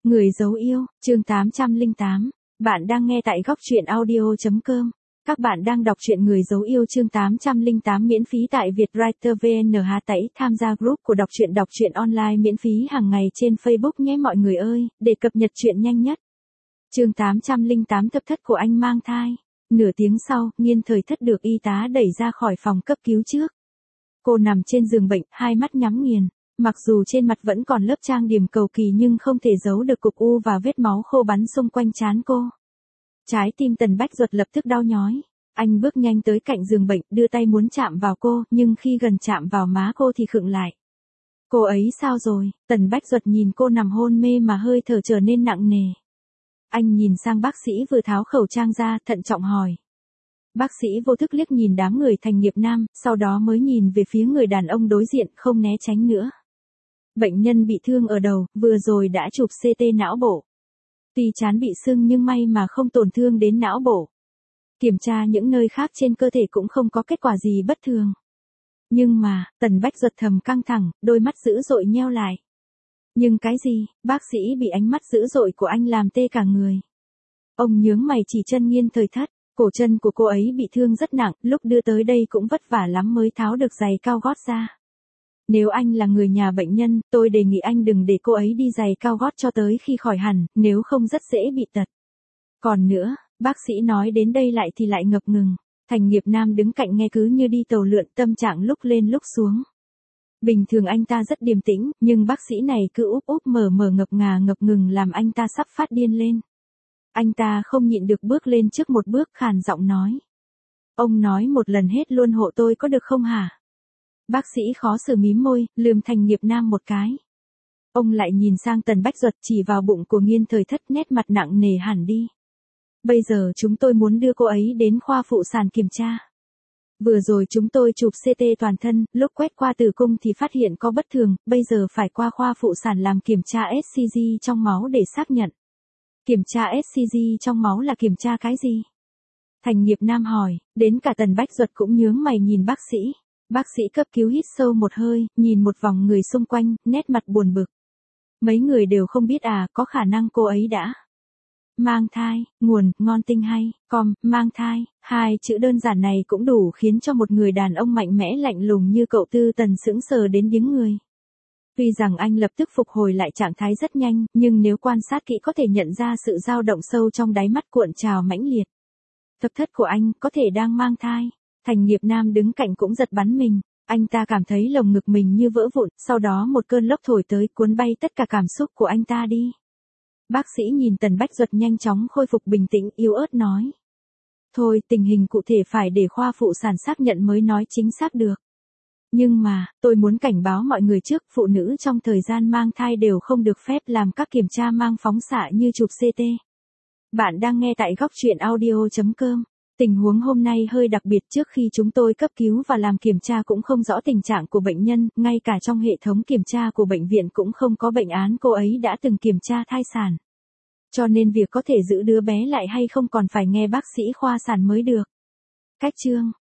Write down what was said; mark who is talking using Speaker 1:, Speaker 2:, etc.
Speaker 1: Người dấu yêu, chương 808. Bạn đang nghe tại góc truyện audio.com. Các bạn đang đọc truyện Người dấu yêu chương 808 miễn phí tại Vietwriter VN. Tẩy tham gia group của đọc truyện online miễn phí hàng ngày trên Facebook nhé mọi người ơi, để cập nhật truyện nhanh nhất. Chương 808 Thập thất của anh mang thai. Nửa tiếng sau, Nghiên Thời Thất được y tá đẩy ra khỏi phòng cấp cứu trước. Cô nằm trên giường bệnh, hai mắt nhắm nghiền. Mặc dù trên mặt vẫn còn lớp trang điểm cầu kỳ nhưng không thể giấu được cục u và vết máu khô bắn xung quanh trán cô. Trái tim Tần Bách Duật lập tức đau nhói. Anh bước nhanh tới cạnh giường bệnh, đưa tay muốn chạm vào cô, nhưng khi gần chạm vào má cô thì khựng lại. Cô ấy sao rồi? Tần Bách Duật nhìn cô nằm hôn mê mà hơi thở trở nên nặng nề. Anh nhìn sang bác sĩ vừa tháo khẩu trang ra, thận trọng hỏi. Bác sĩ vô thức liếc nhìn đám người Thành Nghiệp Nam, sau đó mới nhìn về phía người đàn ông đối diện, không né tránh nữa. Bệnh nhân bị thương ở đầu, vừa rồi đã chụp CT não bộ. Tuy trán bị sưng nhưng may mà không tổn thương đến não bộ. Kiểm tra những nơi khác trên cơ thể cũng không có kết quả gì bất thường. Nhưng mà, Tần Bách Duật thầm căng thẳng, đôi mắt dữ dội nheo lại. Nhưng cái gì? Bác sĩ bị ánh mắt dữ dội của anh làm tê cả người. Ông nhướng mày chỉ chân Nghiên Thời Thất, cổ chân của cô ấy bị thương rất nặng, lúc đưa tới đây cũng vất vả lắm mới tháo được giày cao gót ra. Nếu anh là người nhà bệnh nhân, tôi đề nghị anh đừng để cô ấy đi giày cao gót cho tới khi khỏi hẳn, nếu không rất dễ bị tật. Còn nữa, bác sĩ nói đến đây lại thì lại ngập ngừng. Thành Nghiệp Nam đứng cạnh nghe cứ như đi tàu lượn, tâm trạng lúc lên lúc xuống. Bình thường anh ta rất điềm tĩnh, nhưng bác sĩ này cứ úp úp mở mở ngập ngừng làm anh ta sắp phát điên lên. Anh ta không nhịn được bước lên trước một bước khàn giọng nói. Ông nói một lần hết luôn hộ tôi có được không hả? Bác sĩ khó xử mím môi, lườm Thành Nghiệp Nam một cái. Ông lại nhìn sang Tần Bách Duật chỉ vào bụng của Nghiên Thời Thất, nét mặt nặng nề hẳn đi. Bây giờ chúng tôi muốn đưa cô ấy đến khoa phụ sản kiểm tra. Vừa rồi chúng tôi chụp CT toàn thân, lúc quét qua tử cung thì phát hiện có bất thường, bây giờ phải qua khoa phụ sản làm kiểm tra SCG trong máu để xác nhận. Kiểm tra SCG trong máu là kiểm tra cái gì? Thành Nghiệp Nam hỏi, đến cả Tần Bách Duật cũng nhướng mày nhìn bác sĩ. Bác sĩ cấp cứu hít sâu một hơi, nhìn một vòng người xung quanh, nét mặt buồn bực. Mấy người đều không biết à, có khả năng cô ấy đã mang thai, nguồn, ngon tinh hay, mang thai, hai chữ đơn giản này cũng đủ khiến cho một người đàn ông mạnh mẽ lạnh lùng như cậu Tư Tần sững sờ đến điếng người. Tuy rằng anh lập tức phục hồi lại trạng thái rất nhanh, nhưng nếu quan sát kỹ có thể nhận ra sự dao động sâu trong đáy mắt cuộn trào mãnh liệt. Thập thất của anh có thể đang mang thai. Thành Nghiệp Nam đứng cạnh cũng giật bắn mình, anh ta cảm thấy lồng ngực mình như vỡ vụn, sau đó một cơn lốc thổi tới cuốn bay tất cả cảm xúc của anh ta đi. Bác sĩ nhìn Tần Bách Duật nhanh chóng khôi phục bình tĩnh, yếu ớt nói. Thôi, tình hình cụ thể phải để khoa phụ sản xác nhận mới nói chính xác được. Nhưng mà, tôi muốn cảnh báo mọi người trước, phụ nữ trong thời gian mang thai đều không được phép làm các kiểm tra mang phóng xạ như chụp CT. Bạn đang nghe tại góc truyện audio.com. Tình huống hôm nay hơi đặc biệt, trước khi chúng tôi cấp cứu và làm kiểm tra cũng không rõ tình trạng của bệnh nhân, ngay cả trong hệ thống kiểm tra của bệnh viện cũng không có bệnh án cô ấy đã từng kiểm tra thai sản. Cho nên việc có thể giữ đứa bé lại hay không còn phải nghe bác sĩ khoa sản mới được. Cách chương